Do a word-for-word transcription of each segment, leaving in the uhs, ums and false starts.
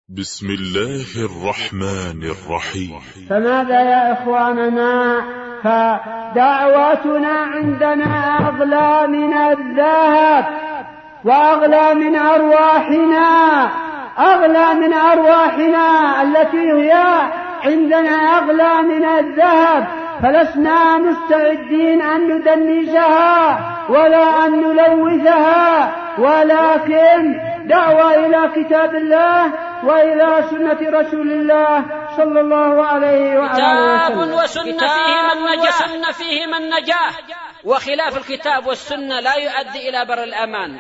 بسم الله الرحمن الرحيم. فماذا يا إخواننا؟ فدعوتنا عندنا أغلى من الذهب وأغلى من أرواحنا، أغلى من أرواحنا التي هي عندنا أغلى من الذهب، فلسنا مستعدين أن ندنسها ولا أن نلوثها، ولكن دعوة إلى كتاب الله وإلى سنة رسول الله صلى الله عليه وآله وسلم. كتاب وسنة فيهما النجاة، وخلاف الكتاب والسنة لا يؤدي إلى بر الأمان.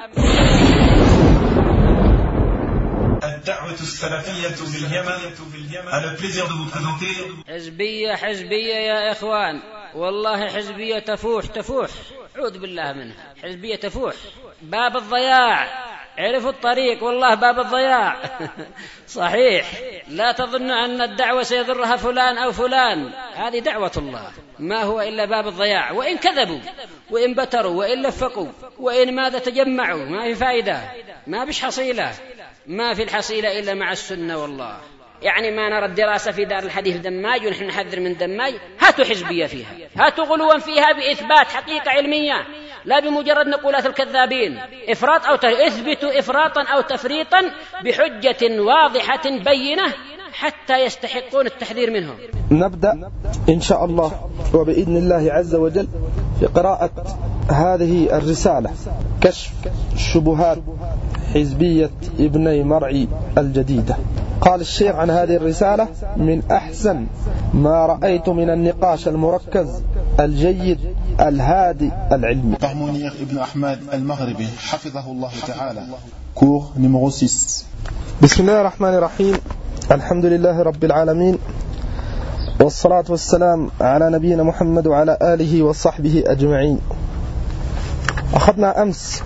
الدعوة السلفية في اليمن. على البليزير دو vous présenter. حزبية حزبية يا إخوان، والله حزبية تفوح تفوح، أعوذ بالله منها. حزبية تفوح، باب الضياع، عرفوا الطريق، والله باب الضياع. صحيح، لا تظن أن الدعوة سيضرها فلان أو فلان، هذه دعوة الله، ما هو إلا باب الضياع. وإن كذبوا وإن بتروا وإن لفقوا وإن ماذا تجمعوا، ما في فائدة، ما بش حصيلة، ما في الحصيلة إلا مع السنة. والله يعني ما نرى الدراسة في دار الحديث دماج ونحن نحذر من دماج، هاتوا حزبية فيها، هاتوا غلوا فيها بإثبات حقيقة علمية، لا بمجرد نقولات الكذابين. إفراط أو تفريط، اثبتوا إفراطا أو تفريطا بحجة واضحة بينة حتى يستحقون التحذير منهم. نبدأ إن شاء الله وبإذن الله عز وجل في قراءة هذه الرسالة، كشف شبهات حزبية ابني مرعي الجديدة. قال الشيخ عن هذه الرسالة: من أحسن ما رأيت من النقاش المركز الجيد الهادي العلمي. Par Mounir Ibn Ahmad al-Maghribi حفظه الله تعالى. Cours numéro six. بسم الله الرحمن الرحيم. الحمد لله رب العالمين، والصلاة والسلام على نبينا محمد وعلى آله وصحبه أجمعين. أخذنا أمس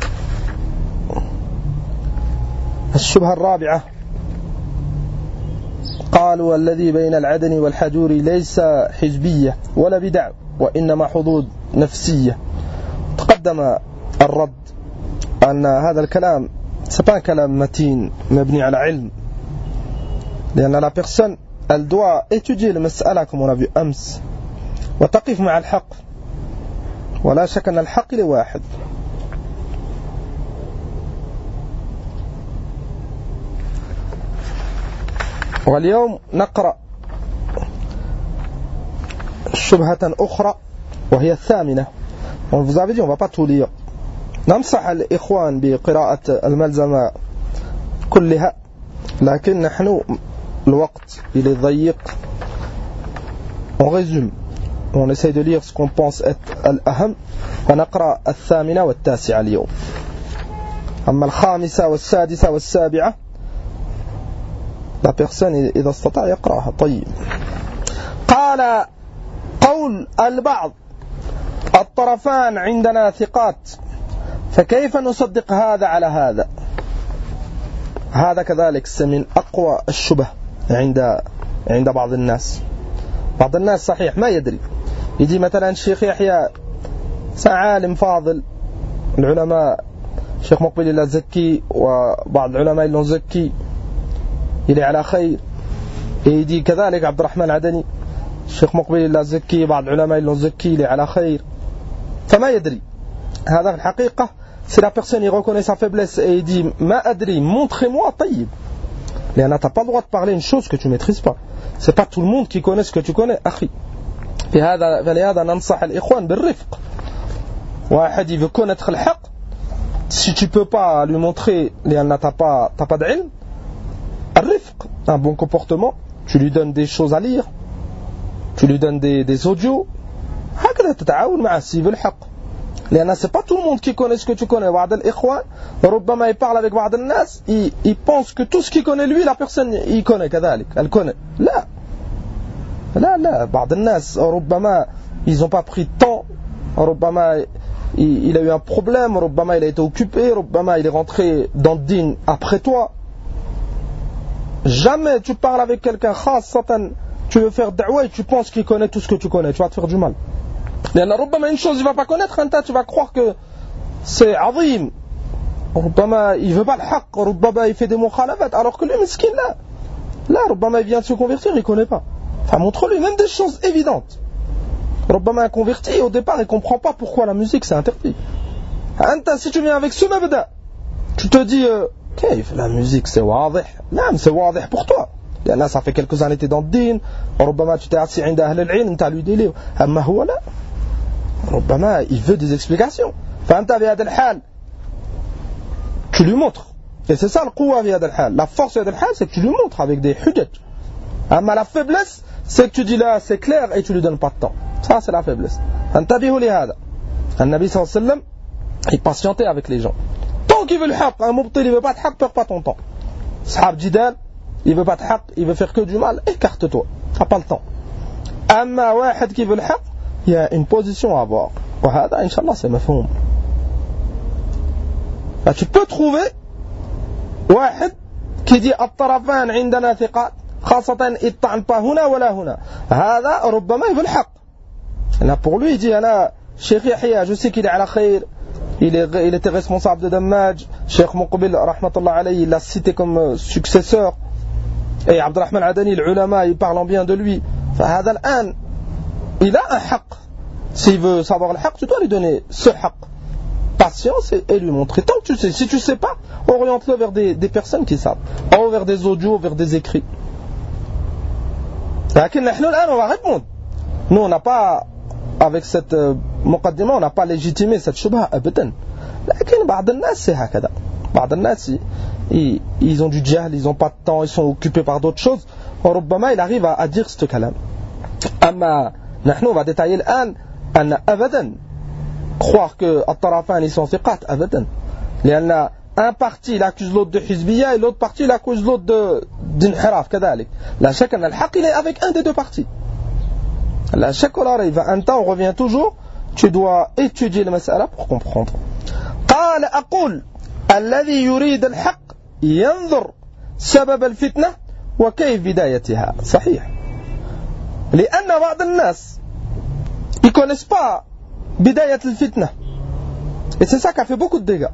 الشبهة الرابعة، قالوا الذي بين العدن والحجور ليس حزبية ولا بدع وإنما حظوظ نفسية. تقدم الرد أن هذا الكلام سبان كلام متين مبني على علم، لأن لا personne elle doit étudier المسألة comme on a vu أمس وتقف مع الحق، ولا شك أن الحق لواحد. واليوم نقرأ شبهة أخرى وهي الثامنة. On vous avait dit on va pas tout lire. ننصح الإخوان بقراءة الملزمة كلها، لكن نحن الوقت il est ضيق. On résume, on essaye de lire ce qu'on pense être الأهم، فنقرأ الثامنة والتاسعة اليوم. أما الخامسة والسادسة والسابعة لا personne إذا استطاع يقرأها. طيب. قال: قول البعض: الطرفان عندنا ثقات، فكيف نصدق هذا على هذا؟ هذا كذلك من أقوى الشبه عند عند بعض الناس. بعض الناس صحيح ما يدري، يجي مثلا الشيخ يحيى عالم فاضل، العلماء الشيخ مقبل الله زكي وبعض العلماء اللي زكي إلي على خير، يجي كذلك عبد الرحمن العدني الشيخ مقبل الله زكي، بعض العلماء اللي زكي إلي على خير، فما يدري. هذا في الحقيقة si la personne il reconnaît sa faiblesse et il dit ma adri, montrez-moi, طيب. لأن t'as pas le droit de parler une chose que tu maîtrises pas. C'est pas tout le monde qui connaît ce que tu connais أخي. في هذا فلهذا ننصح الإخوان بالرفق. واحد il veut connaître الحق، si tu peux pas lui montrer لأن t'as pas t'as pas d'ilm، الرفق، un bon comportement, tu lui donnes des choses à lire, tu lui donnes des des audios، هكذا تتعاون معه s'il veut الحق. لأن c'est pas tout le monde qui connaît ce que tu connais. بعض الإخوان ربما il parle avec بعض الناس، il, il pense que tout ce qu'il connaît lui la personne il connaît كذلك، elle connaît. لا لا لا بعض الناس ربما ils ont pas pris de temps، ربما il, il a eu un problème، ربما il a été occupé، ربما il est rentré dans le din après toi. Jamais tu parles avec quelqu'un خاصة tu veux faire da'wah et tu penses qu'il connaît tout ce que tu connais, tu vas te faire du mal. لأن ربما une chose il va pas connaître، أنت tu vas croire que c'est عظيم، ربما il veut pas الحق، ربما il fait des مخالفات alors que lui مسكين لا Là, Rubbama, il vient de se convertir, il ne connaît pas. Enfin, montre-lui même des choses évidentes. Rubbama, un converti, au départ, il ne comprend pas pourquoi la musique, c'est interdit. Anta, si tu viens avec ce mabda, tu te dis, euh, la musique, c'est wadih. Non, c'est wadih pour toi. Là, ça fait quelques années que tu es dans le din. Rubbama, tu t'es assis عند أهل العلم, tu as lu des livres. Amma huwa la. Rubbama, il veut des explications. Fa'anta bi hada al-hal. Tu lui montres. Et c'est ça le quwa bi hada al-hal. La force bi hada al-hal, c'est que tu lui montres avec des hujjaj. Amma la faiblesse, c'est que tu dis là, c'est clair et tu lui donnes pas de temps. Ça, c'est la faiblesse. Antabihu li hada. An-Nabi sallallahu alayhi wa sallam, il patientait avec les gens. Tant qu'il veut le haqq, un mubtil, il veut pas de haqq, perds pas ton temps. Sahab jidal, il veut pas de haqq, il veut faire que du mal, écarte-toi. T'as pas le temps. Amma wahid qui veut le haqq, il y a une position à avoir. Wa hada, inshallah, c'est mafhoum. Bah, tu peux trouver wahid qui dit at-tarafan indana thiqat, khasatan ittan pas huna wala huna. Hada, rubbama, il veut le haqq. Là, pour lui, il dit, ana, Cheikh Yahya, je sais qu'il est à la khayr. Il, est, il était responsable de Dammaj. Cheikh Muqbil, rahmatullah alayhi, il l'a cité comme successeur. Et Abdurrahman Adani, l'ulama, il parle en bien de lui. Fahada al-an, il a un haqq. S'il veut savoir le haqq, tu dois lui donner ce haqq. Patience et, et lui montrer. Tant que tu sais, si tu sais pas, oriente-le vers des, des personnes qui savent. Ou vers des audios, vers des écrits. Lakin, on va répondre. Nous, on n'a pas, avec cette euh, muqaddima, on n'a pas légitimé cette shubha abadan. Lakin, ba'd al-nas, c'est hakada. Ba'd al-nas, ils, ils ont du jahl, ils n'ont pas de temps, ils sont occupés par d'autres choses. Rubbama, il arrive à, à dire ce kalam. Amma, nahnu, on va détailler l'an, anna abadan. Croire que at-tarafan, ils sont thiqat, abadan. Lianna, un parti, il accuse l'autre de hizbiya, et l'autre parti, il accuse l'autre de d'inhiraf, kadalik. La chacun, al-haq, il est avec un des deux partis. La chakola il va un temps, on revient toujours, tu dois étudier le mas'ala pour comprendre. قال أقول الذي يريد الحق ينظر سبب الفتنة وكيف بدايتها صحيح لأن بعض الناس ils connaissent pas بداية الفتنة et c'est ça qui a fait beaucoup de dégâts.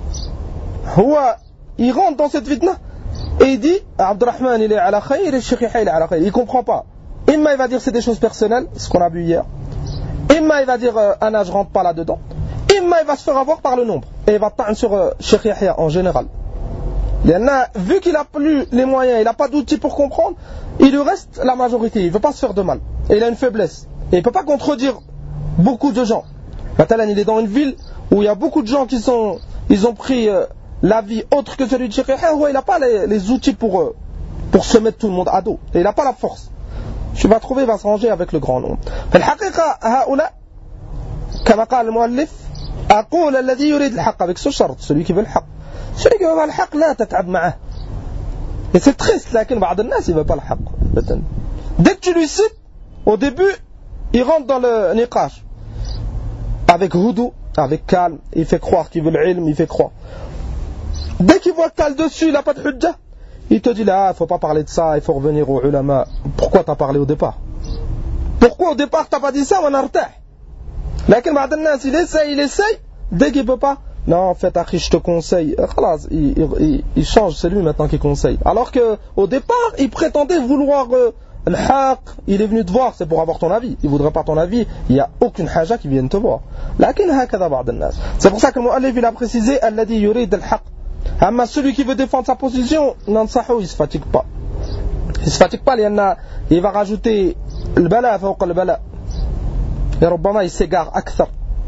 هو il rentre dans cette fitna et il dit Abdurrahman il est à la khayr et Cheikh Yahya il est à la khayr, il comprend pas. Imma il va dire c'est des choses personnelles, ce qu'on a vu hier. Imma il va dire euh, Anna je rentre pas là-dedans. Imma il va se faire avoir par le nombre. Et il va tendre sur euh, Cheikh Yahya en général. Là, vu qu'il a plus les moyens, il n'a pas d'outils pour comprendre, il lui reste la majorité. Il ne veut pas se faire de mal. Et il a une faiblesse. Et il ne peut pas contredire beaucoup de gens. Maintenant il est dans une ville où il y a beaucoup de gens qui sont, ils ont pris euh, la vie autre que celui de Cheikh Yahya. Il n'a pas les, les outils pour, euh, pour se mettre tout le monde à dos. Et il n'a pas la force. Tu vas trouver, il va se ranger avec le grand nombre. الحقيقة هؤلاء كما قال المؤلف أقول الذي يريد الحق avec ce شرط, celui qui veut le حق. Celui qui veut le حق لا تتعب معه. Et c'est triste, لكن بعض الناس il veut pas le حق. Dès que tu lui cites, au début, il rentre dans le niqash. Avec houdou, avec calme, il fait croire qu'il veut le ilm, il fait croire. Dès qu'il voit que t'as le dessus, il n'a pas de hujja. Il te dit là, il ne faut pas parler de ça, il faut revenir aux ulama. Pourquoi tu as parlé au départ? Pourquoi au départ tu n'as pas dit ça, on a retard? Mais il essaye, il essaye, dès qu'il ne peut pas, non, en fait, Akhi, je te conseille. Il, il, il change, c'est lui maintenant qui conseille. Alors qu'au départ, il prétendait vouloir euh, le haq, il est venu te voir, c'est pour avoir ton avis. Il ne voudrait pas ton avis, il n'y a aucune haja qui vienne te voir. C'est pour ça que le mu'allif il a précisé alladhi yurid al-haq. Amma celui qui veut défendre sa position, non, il ne se fatigue pas. Il ne se fatigue pas, il va rajouter le bala fawqa le bala. Et Rubbama il s'égare akthar.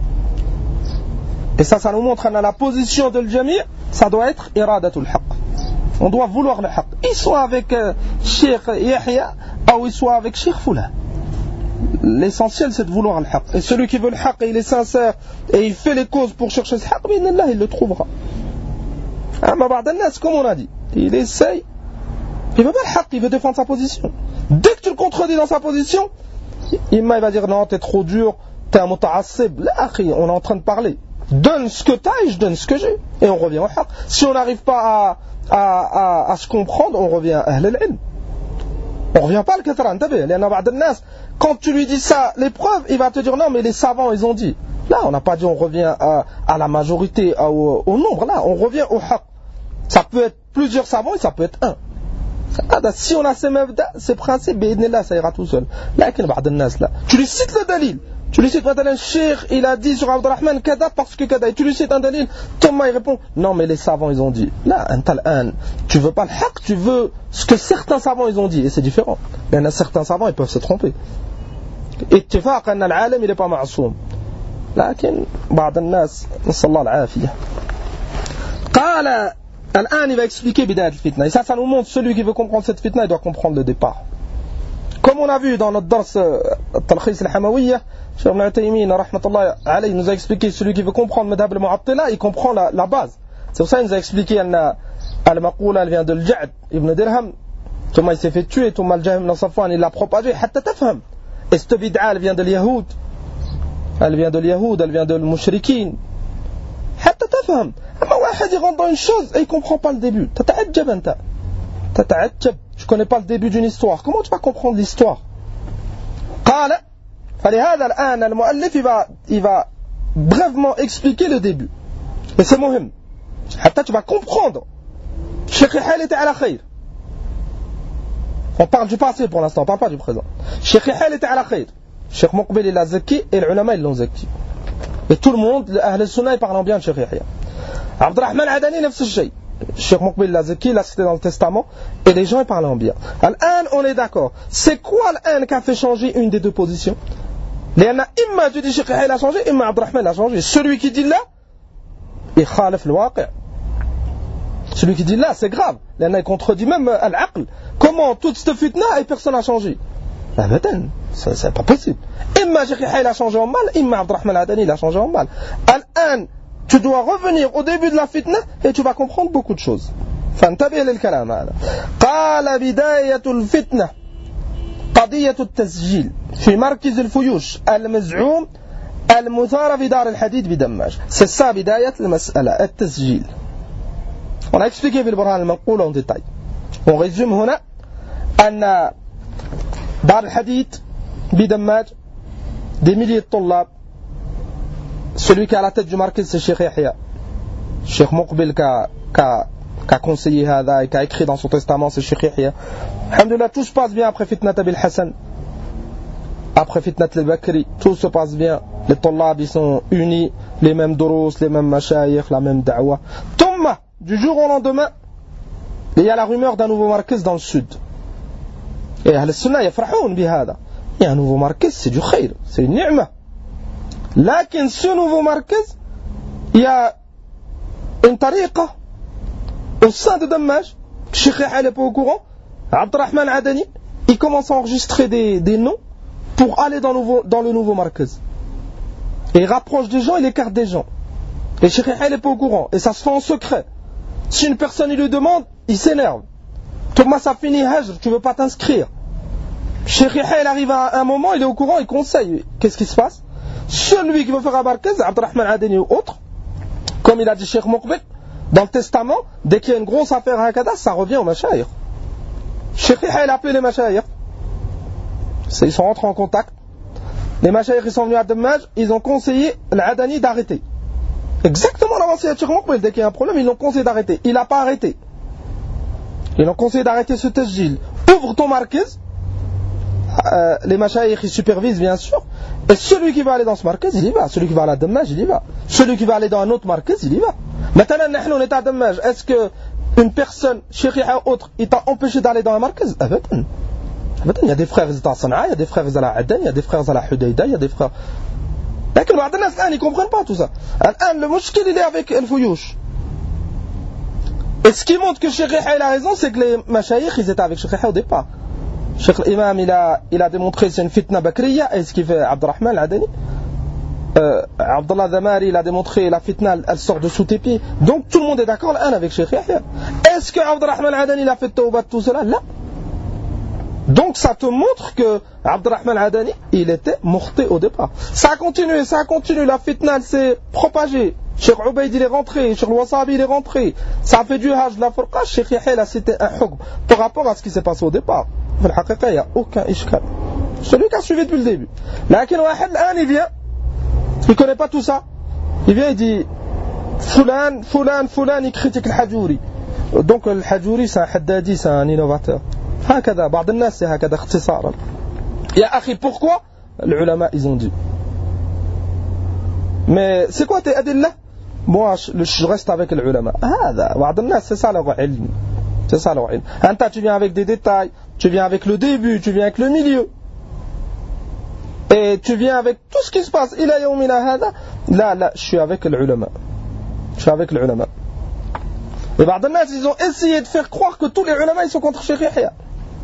Et ça, ça nous montre que la position de l'jami', ça doit être iradatul haqq. On doit vouloir le haqq. Il soit avec euh, Cheikh Yahya, ou il soit avec Cheikh Foulah. L'essentiel c'est de vouloir le haqq. Et celui qui veut le haqq, il est sincère, et il fait les causes pour chercher ce haqq, il le trouvera. Amma ba'd an-nas, comme on a dit, il essaye, il veut pas le haqq, il veut défendre sa position. Dès que tu le contredis dans sa position, il va dire non, t'es trop dur, t'es un muta'assib. Là, akhi, on est en train de parler. Donne ce que t'as et je donne ce que j'ai. Et on revient au haqq. Si on n'arrive pas à, à, à, à se comprendre, on revient à ahl al-ilm. On revient pas à al-kathran, t'as vu. Quand tu lui dis ça, les preuves, il va te dire non, mais les savants, ils ont dit. Là, on n'a pas dit on revient à, à la majorité, à, au, au nombre. Là, on revient au haqq. Ça peut être plusieurs savants et ça peut être un. Si on a ces mabda, ces principes, là, ça ira tout seul. Tu lui cites le dalil. Tu lui cites maintenant, Cheikh, il a dit sur Abdurrahman Kada parce que Kada. Et tu lui cites un dalil. Thomas, il répond, non, mais les savants, ils ont dit. Là, un tal un. Tu veux pas le haq, tu veux ce que certains savants, ils ont dit. Et c'est différent. Il y en a certains savants, ils peuvent se tromper. اتفاق أن العالم il n'est pas معصوم. لكن بعض الناس نسأل الله العافية. قال الآن il va expliquer بداية الفتنة. Et ça, ça nous montre celui qui veut comprendre cette fitna, il doit comprendre le départ. Comme on a vu dans notre dars التلخيص الحموية, Cheikh Ibn Uthaymeen rahmatullah alayhi nous a expliqué celui qui veut comprendre madhab al-mu'attila, il comprend la, la base. C'est pour ça qu'il nous a expliqué al-maqoula elle vient de al-Ja'd ibn Dirham. Thomas il s'est fait tuer, Thomas al-Jahm ibn Safwan il l'a propagé حتى تفهم. Et cette bid'a elle vient de l'Yahoud. Elle vient de l'Yahoud, elle vient de l'Mushrikin. حتى تفهم. أما واحد il rentre dans une chose et il comprend pas le début. تتعجب أنت. تتعجب. Tu connais pas le début d'une histoire. Comment tu vas comprendre l'histoire? قال فلهذا الآن المؤلف il va, il va brièvement expliquer le début. Et c'est مهم. حتى tu vas comprendre. Cheikh Yahya était à la khayr. On parle du passé pour l'instant, on parle pas du présent. Cheikh Yahya était à la khayr. Cheikh Muqbil il a zaki et les ulama ils l'ont zaki. Et tout le monde, Ahl al-Sunnah ils parlent bien de Cheikh Yahya. Abdurrahman Adani نفس الشيء. Cheikh Muqbil il a zaki, il a cité dans le testament et les gens ils parlent bien. Al-an on est d'accord. C'est quoi l'an qui a fait changer une des deux positions? لأن إما tu dis Cheikh Yahya il a changé, إما Abdurrahman il a changé. Celui qui dit là, il khalif الواقع. Celui qui dit là, c'est grave. Il contredit même al-aql. Comment toute cette fitna et personne n'a changé? Abadan, c'est, c'est pas possible. Imma Cheikh Yahya il a changé en mal, imma Abdurrahman Adani il a changé en mal. Al-an, tu dois revenir au début de la fitna et tu vas comprendre beaucoup de choses. فانتبه للكلام هذا. قال بداية الفتنة قضية التسجيل في مركز الفيوش المزعوم المثار في دار الحديد بدماج. C'est ça بداية المسألة التسجيل. On a expliqué في البرهان المنقول en détail. On résume هنا أن دار الحديد بدماج des milliers de طلاب. Celui qui est à la tête du marquis c'est Cheikh Yahya. Cheikh Muqbil qui a, qui a, qui a conseillé هذا et qui a écrit dans son testament c'est Cheikh Yahya. Alhamdulillah, tout se passe bien après Fitnat Abil Hassan. Après Fitnat al-Bakri, tout se passe bien. Les طلاب ils sont unis, les mêmes durus, les mêmes mashayikh, la même da'wa. Thumma, du jour au lendemain, il y a la rumeur d'un nouveau marquis dans le sud. Et Ahl al-Sunnah yafrahoun bihada. Il y a un nouveau marquis, c'est du khayr, c'est une ni'ma. Lakin ce nouveau marquis, il y a une tariqa au sein de Dammaj, Cheikh Yahya n'est pas au courant, Abdurrahman Adani, il commence à enregistrer des, des noms pour aller dans, nouveau, dans le nouveau marquis. Et il rapproche des gens, il écarte des gens. Et Cheikh Yahya n'est pas au courant, et ça se fait en secret. Si une personne il lui demande, il s'énerve. Thomas ça finit hajr, tu veux pas t'inscrire. Cheikh Yahya il arrive à un moment, il est au courant, il conseille. Qu'est-ce qui se passe? Celui qui veut faire un marquis, Abdurrahman Adani ou autre, comme il a dit Cheikh Muqbil, dans le testament, dès qu'il y a une grosse affaire à Hakada, ça revient aux mashayikh. Cheikh Yahya il a appelé les mashayikh. Ils sont rentrés en contact. Les mashayikh ils sont venus à Dammaj, ils ont conseillé l'Adani d'arrêter. Exactement l'avancée de Cheikh Muqbil, dès qu'il y a un problème, ils l'ont conseillé d'arrêter. Il n'a pas arrêté. Ils l'ont conseillé d'arrêter ce tasjil. Ouvre ton marquis. Euh, les mashayikh ils supervisent bien sûr. Et celui qui va aller dans ce marquis, il y va. Celui qui va aller à Dammaj, il y va. Celui qui va aller dans un autre marquis, il y va. Maintenant, nous, on est à Dammaj. Est-ce que une personne, Cheikh Yahya ou autre, il t'a empêché d'aller dans un marquis? Abadan. Abadan. Il y a des frères à Sana'a, il y a des frères à Adan, il y a des frères à Hudayda, il y a des frères. Mais les gens ne comprennent pas tout ça. Le mushkil il est avec le Fuyouch. Et ce qui montre que Cheikh Yahya a raison, c'est que les mashayikh ils étaient avec Cheikh Yahya au départ. Cheikh l'imam il a, il a démontré c'est une fitna bakriya, et ce qui fait Abdurrahman al-Adani. Euh, Abdullah Damari il a démontré la fitna elle sort de sous tes pieds. Donc tout le monde est d'accord là avec Cheikh Yahya. Est-ce que Abdurrahman al-Adani il a fait tawbat de tout cela? Là. Donc ça te montre que Abdurrahman al-Adani il était morté au départ. Ça a continué, ça a continué, la fitna elle s'est propagée. Cheikh Ubayd il est rentré, Cheikh Wasabi il est rentré. Ça a fait du hajj de la furqa. Cheikh Yahya là c'était un hukm par rapport à ce qui s'est passé au départ. Dans la haqiqa il n'y a aucun ishkal. Celui qui a suivi depuis le début. Lakin wahid l'an il vient, il ne connaît pas tout ça. Il vient il dit Fulan, Fulan, Fulan il critique le Hajouri. Donc le Hajouri c'est un Haddadi, c'est un innovateur. هكذا بعض الناس c'est هكذا اختصارا. يا أخي pourquoi les ulama ils ont dit. Mais c'est quoi tes adilla? Moi je reste avec les ulama. هذا بعض الناس c'est ça leur ilm. C'est ça leur ilm. Anta tu viens avec des détails, tu viens avec le début, tu viens avec le milieu. Et tu viens avec tout ce qui se passe. إلى يومنا هذا. لا لا je suis avec les ulama. Je suis avec les ulama. Et بعض الناس ils ont essayé de faire croire que tous les ulama ils sont contre Cheikh Yahya.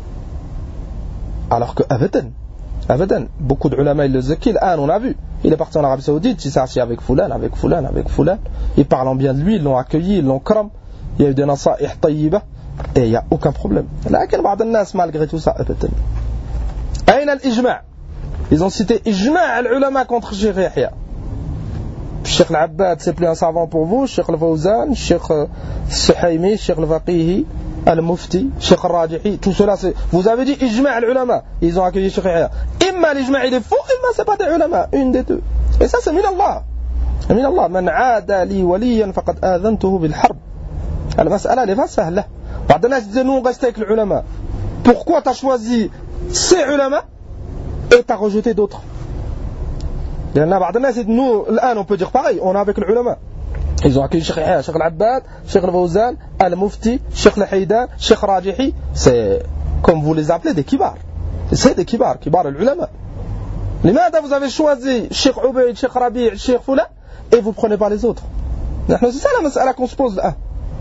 Alors que abadan, abadan, beaucoup d'ulama ils le zakil, ah on a vu, il est parti en Arabie Saoudite, il s'est assis avec Foulan, avec Foulan, avec Foulan, ils parlent bien de lui, ils l'ont accueilli, ils l'ont kram, il y a eu des nasaih tayyiba, et il n'y a aucun problème. Là, بعض الناس malgré tout ça, abadan. أين الإجماع? Ils ont cité إجماع العلماء contre Cheikh Yahya. Cheikh Al-Abbad c'est plus un savant pour vous, Cheikh Al-Fawzan, Cheikh Al-Suhaymi, Cheikh Al-Faqih, Al-Mufti, Cheikh Al-Rajihi, tout cela c'est... Vous avez dit Ijma' al-ulama, ils ont accueilli Cheikh Yahya. Imma l'Ijma' il est faux, imma c'est pas des ulama, une des deux. Et ça c'est min Allah. Min Allah, man aada li waliyan faqad adhantuhu bil harb. Al-mas'ala elle est pas sahla. بعض الناس disent nous on reste avec les ulama. Pourquoi tu as choisi ces ulama et tu as rejeté d'autres? لأن بعض الناس disent nous الآن on peut dire pareil, on est avec les ulama. Ils ont accueilli Cheikh Yahya, Cheikh Al-Abbad, Cheikh Al-Fawzan, Al-Mufti, Cheikh Al-Haydan, Cheikh Rajihi. C'est comme vous les appelez des kibars. C'est des kibars, kibars al-ulama. لماذا vous avez choisi Cheikh Ubayd, Cheikh Rabi', Cheikh Foulan et vous prenez pas les autres? C'est ça la mas'ala qu'on se pose là.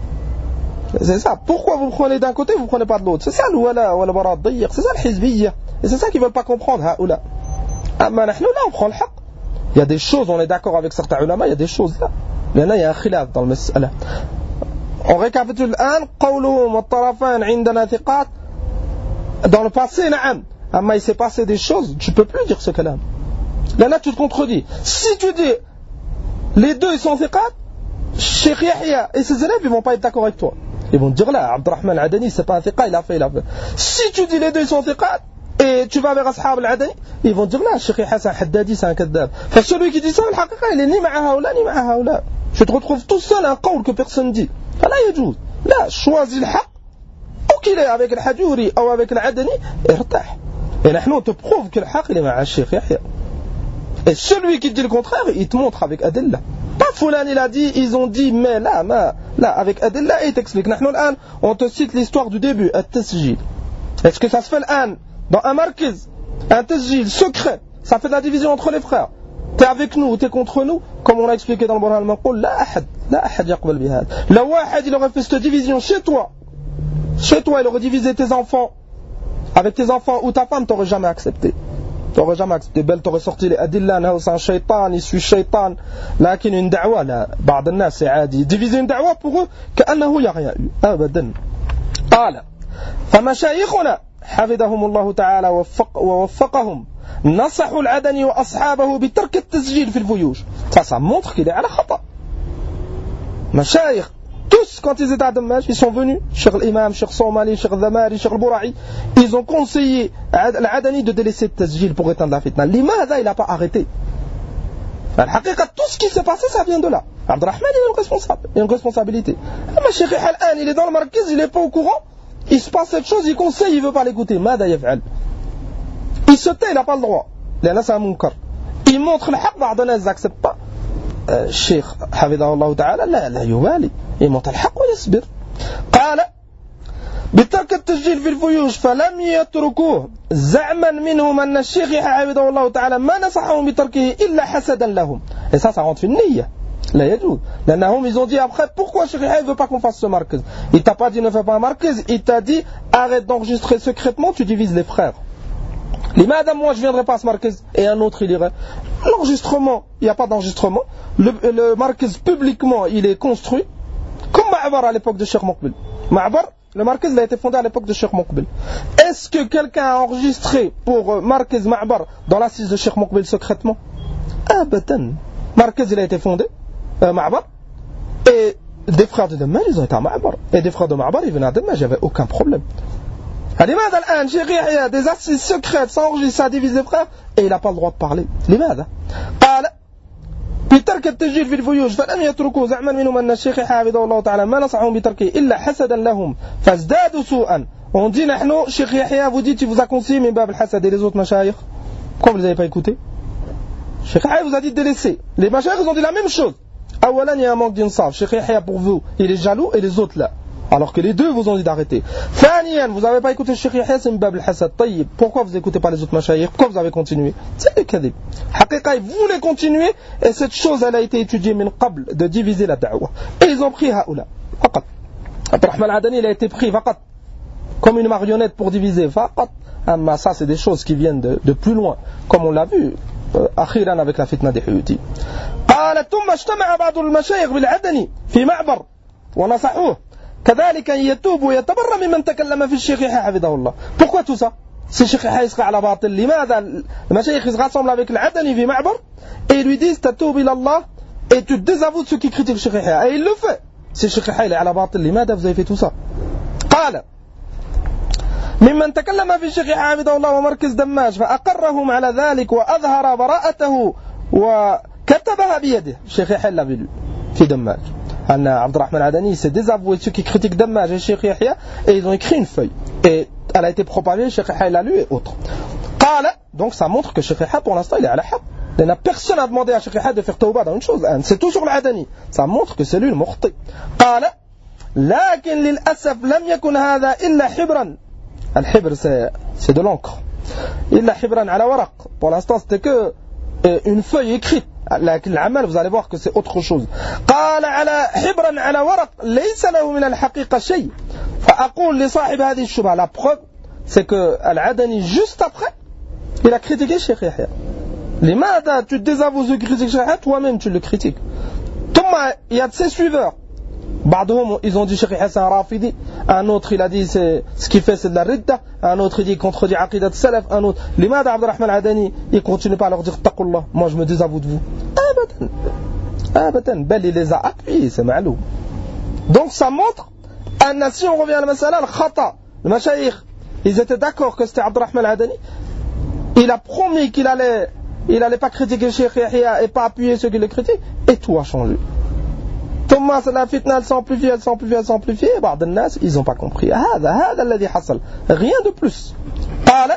C'est ça. Pourquoi vous prenez d'un côté, vous prenez pas de l'autre? C'est ça le wala wala bara ad-dayyiq, c'est ça le hizbiyya. Et c'est ça qu'ils veulent pas comprendre haoula. Amma nahnu là on prend le haqq. Il y a des choses, on est d'accord avec certains ulama, il y a des choses là. لأن il y a un khilaf dans le mas'ala. On récapitule الآن قولهم والطرفان عندنا ثقات. Dans le passé نعم. أما il s'est passé des choses, tu peux plus dire ce kalam. Là tu te contredis. Si tu dis les deux ils sont ثقات, Cheikh Yahya et ses élèves ils vont pas être d'accord avec toi. Ils vont te dire là, Abdurrahman al-Adani c'est pas un thiqa, il a fait, il a fait. Si tu dis les deux ils sont ثقات et tu vas vers Ashab al-Adani, ils vont te dire là, Cheikh Yahya c'est un haddadi, c'est un kadhab. Fait celui qui dit ça, al-haqiqa il est ni ma'a haoula ni ma'a haoula. Je te retrouve tout seul un qawl que personne dit. Là يجوز. Là, choisis le haqq. Ou qu'il est avec le Hajouri ou avec l'Adani, irtah. Et nous on te prouve que le haqq il est ma'a Cheikh Yahya. Et celui qui dit le contraire, il te montre avec adilla. Pas Foulan il a dit, ils ont dit, mais là, ma, là, avec adilla, il t'explique. Nous, on te cite l'histoire du début, at-tasjil. Est-ce que ça se fait l'an dans un markiz, un tasjil secret, ça fait de la division entre les frères? T'es avec nous ou t'es contre nous? Comme on a expliqué dans le Burhan al-Manqoul, la ahad, la ahad yaqbal bihad. La wahad, il aurait fait cette division chez toi. Chez toi, il aurait divisé tes enfants. Avec tes enfants ou ta femme, t'aurais jamais accepté. T'aurais jamais accepté. Belle, t'aurais sorti les adillan, c'est un shaitan, il suit shaitan. Lakin une da'wa, là, بعض الناس c'est عادي. Diviser une da'wa pour eux, كأنه y a rien eu. أبدا. قال فمشايخنا حفظهم الله تعالى ووفق ووفقهم نصحوا العدني وأصحابه بترك التسجيل في الفيوش. Ça, ça montre qu'il est à la khata. مشايخ tous quand ils étaient à Dammaj, ils sont venus, Cheikh l'Imam, Cheikh Somali, Cheikh Dhamari, Cheikh Al-Boura'i, ils ont conseillé à l'Adani de délaisser le tasjil pour éteindre la fitna. Limadha, il n'a pas arrêté. Al-Haqiqa, tout ce qui s'est passé, ça vient de là. Abdurrahman, il a une, responsable, il a une responsabilité. Mais Cheikh Al-An, il est dans le marquiz, il n'est pas au courant, il se passe cette chose, il conseille, il ne veut pas l'écouter. Mada yaf'al. Il se tait, il n'a pas le droit. Là, c'est un munkar. Il montre le haqq, بعض الناس n'acceptent pas. الشيخ حفظه الله تعالى لا لا يبالي يموت الحق ويصبر. قال بترك التسجيل في الفيوش فلم يتركوه زعما منهم أن الشيخ حفظه الله تعالى ما نصحهم بتركه إلا حسدا لهم. Et ça, ça rentre في النية. لا يجوز. لأنهم ils ont dit après pourquoi Cheikh Yahya veut pas qu'on fasse ce markaz. Il t'a pas dit ne fais pas un markaz, il t'a dit arrête d'enregistrer secrètement, tu divises les frères. لماذا moi je viendrai pas à ce markaz et un autre il irait. L'enregistrement, il n'y a pas d'enregistrement. Le, le markaz publiquement il est construit comme Ma'bar à l'époque de Cheikh Moqbil. Ma'bar, le markaz il a été fondé à l'époque de Cheikh Moqbil. Est-ce que quelqu'un a enregistré pour euh, markaz Ma'bar dans l'assise de Cheikh Moqbil secrètement? Abadan. Markaz il a été fondé euh, Ma'bar et des frères de Dammaj ils ont été à Ma'bar et des frères de Ma'bar ils venaient à Dammaj, il n'y avait aucun problème. لماذا الآن Cheikh Yahya des assises secrètes s'enregistrent, ça divise les frères et il n'a pas le droit de parler. لماذا؟ قال بترك التسجيل في الفيوج فلم يتركوا زعما منهم أن الشيخ حافظه الله تعالى ما نصحهم بتركه إلا حسدا لهم فازدادوا سوءا. On dit نحن Cheikh Yahya vous dit tu vous a conseillé من باب الحسد et les autres mashayikh. Pourquoi vous ne les avez pas écoutés? Cheikh Yahya vous a dit de laisser. Les mashayikh ils ont dit la même chose. أولا il y a un manque d'insaf. Cheikh Yahya pour vous il est jaloux et les autres là. Alors que les deux vous ont dit d'arrêter. ثانيا vous n'avez pas écouté Cheikh Yahya c'est من باب الحسد. طيب pourquoi vous n'écoutez pas les autres mashayikh? Pourquoi vous avez continué? C'est le kadhib. حقيقة ils voulaient continuer et cette chose elle a été étudiée من قبل de diviser la da'wah. Et ils ont pris هؤلاء فقط. Abdurrahman al-Adani il a été pris فقط comme une marionnette pour diviser فقط. أما ça c'est des choses qui viennent de, de plus loin comme on l'a vu euh, أخيرا avec la fitna des Houthi. قال ثم اجتمع بعض المشايخ بالعدني في معبر ونصحوه كذلك أن يتوب ويتبرأ ممن تكلم في الشيخ يحيى حفظه الله. Pourquoi tout ça? Si Cheikh Yahya il sera على باطل لماذا المشايخ ils se rassemblent avec العدني في معبر et ils lui disent تتوب إلى الله et tu te désavoues de ceux qui critiquent Cheikh Yahya et il le fait. Si Cheikh Yahya il est على باطل لماذا vous avez fait tout ça? قال ممن تكلم في الشيخ يحيى حفظه الله ومركز دماج فأقرهم على ذلك وأظهر براءته وكتبها بيده. Cheikh Yahya l'a vu في دماج أن عبد الرحمن العدني s'est désavoué de ceux qui critiquent Dammaj et Cheikh Yahya et ils ont écrit une feuille et elle a été propagée, Cheikh Yahya l'a lu et autres. قال donc ça montre que Cheikh Yahya pour l'instant il est à la haq. Il n'y a personne à demander à Cheikh Yahya de faire tawbah dans une chose, c'est tout sur l'Adani. Ça montre que c'est lui le mukhti. قال لكن للأسف لم يكن هذا إلا حبرا. الحبر c'est c'est de l'encre. إلا حبرا على ورق. Pour l'instant c'était que une feuille écrite. لكن العمل vous allez voir que c'est autre chose. قال على حبرا على ورق ليس له من الحقيقة شيء. فأقول لصاحب هذه الشبهة la preuve c'est que العدني juste après il a critiqué Cheikh Yahya. لماذا tu te désavoues ceux qui critiquent Cheikh Yahya toi-même tu le critiques. ثم il y a de ses suiveurs. بعضهم ils ont dit Cheikh Yahya c'est un rafidi, un autre il a dit c'est ce qu'il fait c'est de la ridda, un autre il dit contredit aqidat salaf, un autre لماذا عبد الرحمن العدني il continue pas à leur dire اتقوا الله moi je me désavoue de vous. أبدا أبدا بل il les a appuyés c'est معلوم. Donc ça montre أن si on revient à la masala le khata le mashayikh ils étaient d'accord que c'était Abd al-Rahman al-Adani, il a promis qu'il allait il allait pas critiquer Cheikh Yahya et pas appuyer ceux qui le critiquent et tout a changé. ثم la fitna elle s'amplifie, elle s'amplifie, elle s'amplifie et بعض الناس ils ont pas compris. هذا هذا الذي حصل rien de plus. قال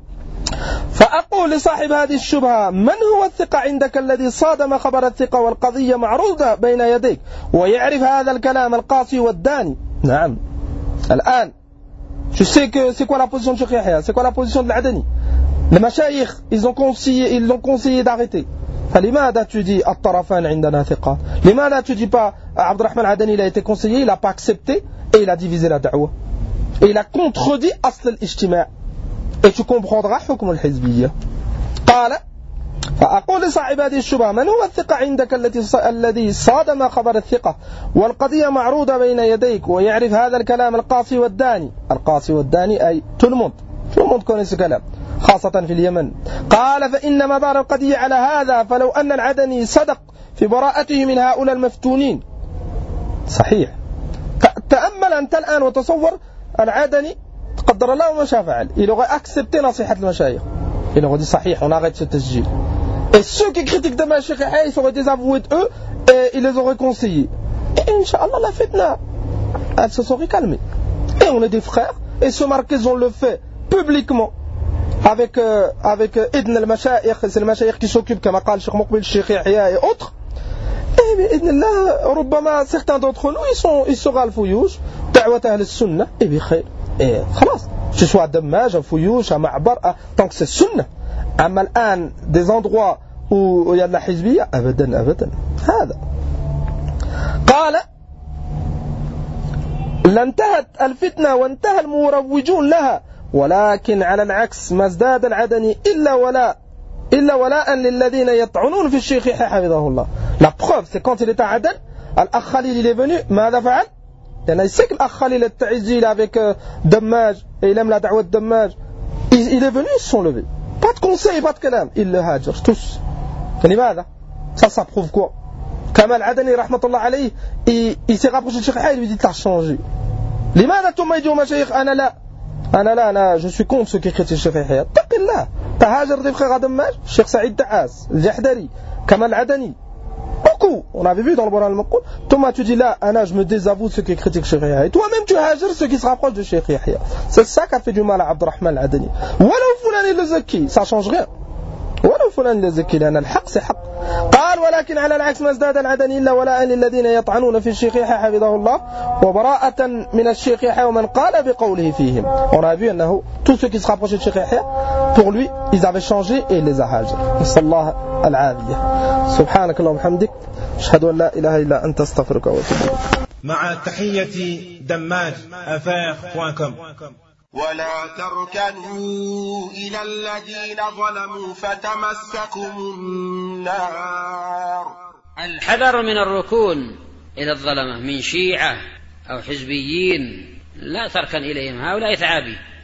فأقول لصاحب هذه الشبهة من هو الثقة عندك الذي صادم خبر الثقة والقضية معروضة بين يديك ويعرف هذا الكلام القاسي والداني. نعم الآن je sais que c'est quoi la position de Cheikh Yahya, c'est quoi la position de l'Adani. Les mashayikh ils ont conseillé ils l'ont conseillé d'arrêter. فلماذا tu dis الطرفان عندنا ثقة؟ لماذا tu dis pas عبد الرحمن العدني il a été conseillé, il n'a pas accepté et il a divisé la da'wah et il a contredit أصل الاجتماع et tu comprendras حكم الحزبية. قال فأقول لصاحب هذه الشبهة من هو الثقة عندك الذي صادم خبر الثقة والقضية معروضة بين يديك ويعرف هذا الكلام القاسي والداني. القاسي والداني أي tout le monde tout le monde connaît ce كلام خاصة في اليمن. قال فإن مدار القضية على هذا فلو أن العدني صدق في براءته من هؤلاء المفتونين. صحيح تأمل أنت الآن وتصور العدني قدر الله ما شاء فعل il aurait accepté نصيحة المشايخ il aurait dit صحيح on arrête ce تسجيل et ceux qui critiquent de Cheikh Yahya ils seraient désavoués eux et ils les auraient conseillés et Inch'Allah la fitna elle se serait calmée et on est des frères et ce marquez on le fait publiquement avec euh, avec Idn al-Mashayikh, c'est le Mashayikh qui s'occupe comme a dit Cheikh Muqbil, Cheikh Yahya et autres. Et bien Idn Allah, ربما certains d'entre nous ils sont ils seront al-Fuyush, da'wat ahl al-Sunnah et bien khair. Et خلاص, que ce soit à Dammaj, à Fuyush, à Ma'bar, tant que c'est Sunnah. أما الآن des endroits où il y a de la hizbiyya, أبدا أبدا. هذا. قال لانتهت الفتنة وانتهى المروجون لها ولكن على العكس ما ازداد العدني إلا ولا إلا ولاء للذين يطعنون في الشيخ يحيى حفظه الله. La preuve c'est quand il était à Aden, Al-Akh Khalil il est venu, ماذا فعل؟ il sait que l'Akh Khalil est Ta'izzi avec euh, Dammaj et il aime la da'wah de Dammaj. Il, il est venu, ils se sont levés. Pas de conseil, pas de kalam. Ils le hajrent tous. لماذا؟ Ça, ça prouve quoi? Kamal Adani, rahmatullah alayhi, il, il s'est rapproché de Cheikh Yahya, il lui dit t'as changé. لماذا ثم يجوا مشايخ أنا لا أنا لا أنا je suis contre ceux qui critiquent Cheikh Yahya. اتق الله. t'as هاجر des frères à Dammaj, Cheikh Saïd Ta'az, Al-Jahdari, Kamal Adani. beaucoup. On avait vu dans le Coran al-Maqoul. Thomas, tu dis là, Anna, je me désavoue de ceux qui critiquent Cheikh Yahya. Et toi-même, tu hajir ceux qui se rapprochent de Cheikh Yahya. C'est ça qui a fait du mal à Abdurrahman al-Adani. Voilà où Foulani le Zaki, ça change rien. ولو فلان لزكي لأن الحق سي حق. قال ولكن على العكس ما ازداد العدني إلا ولاء للذين يطعنون في الشيخ يحيى حفظه الله وبراءة من الشيخ يحيى ومن قال بقوله فيهم. On a vu أنه tous ceux qui se rapprochaient de Cheikh Yahya, pour lui, ils avaient changé et il les a hajir. نسأل الله العافية. سبحانك اللهم وبحمدك أشهد أن لا إله إلا أنت أستغفرك وأتوب إليك. مع تحية دماج أفاق بوينت كوم. ولا تركنوا إلى الذين ظلموا فتمسكم النار. الحذر من الركون إلى الظلمة من شيعة أو حزبيين، لا تركن إليهم، هؤلاء ثعابي.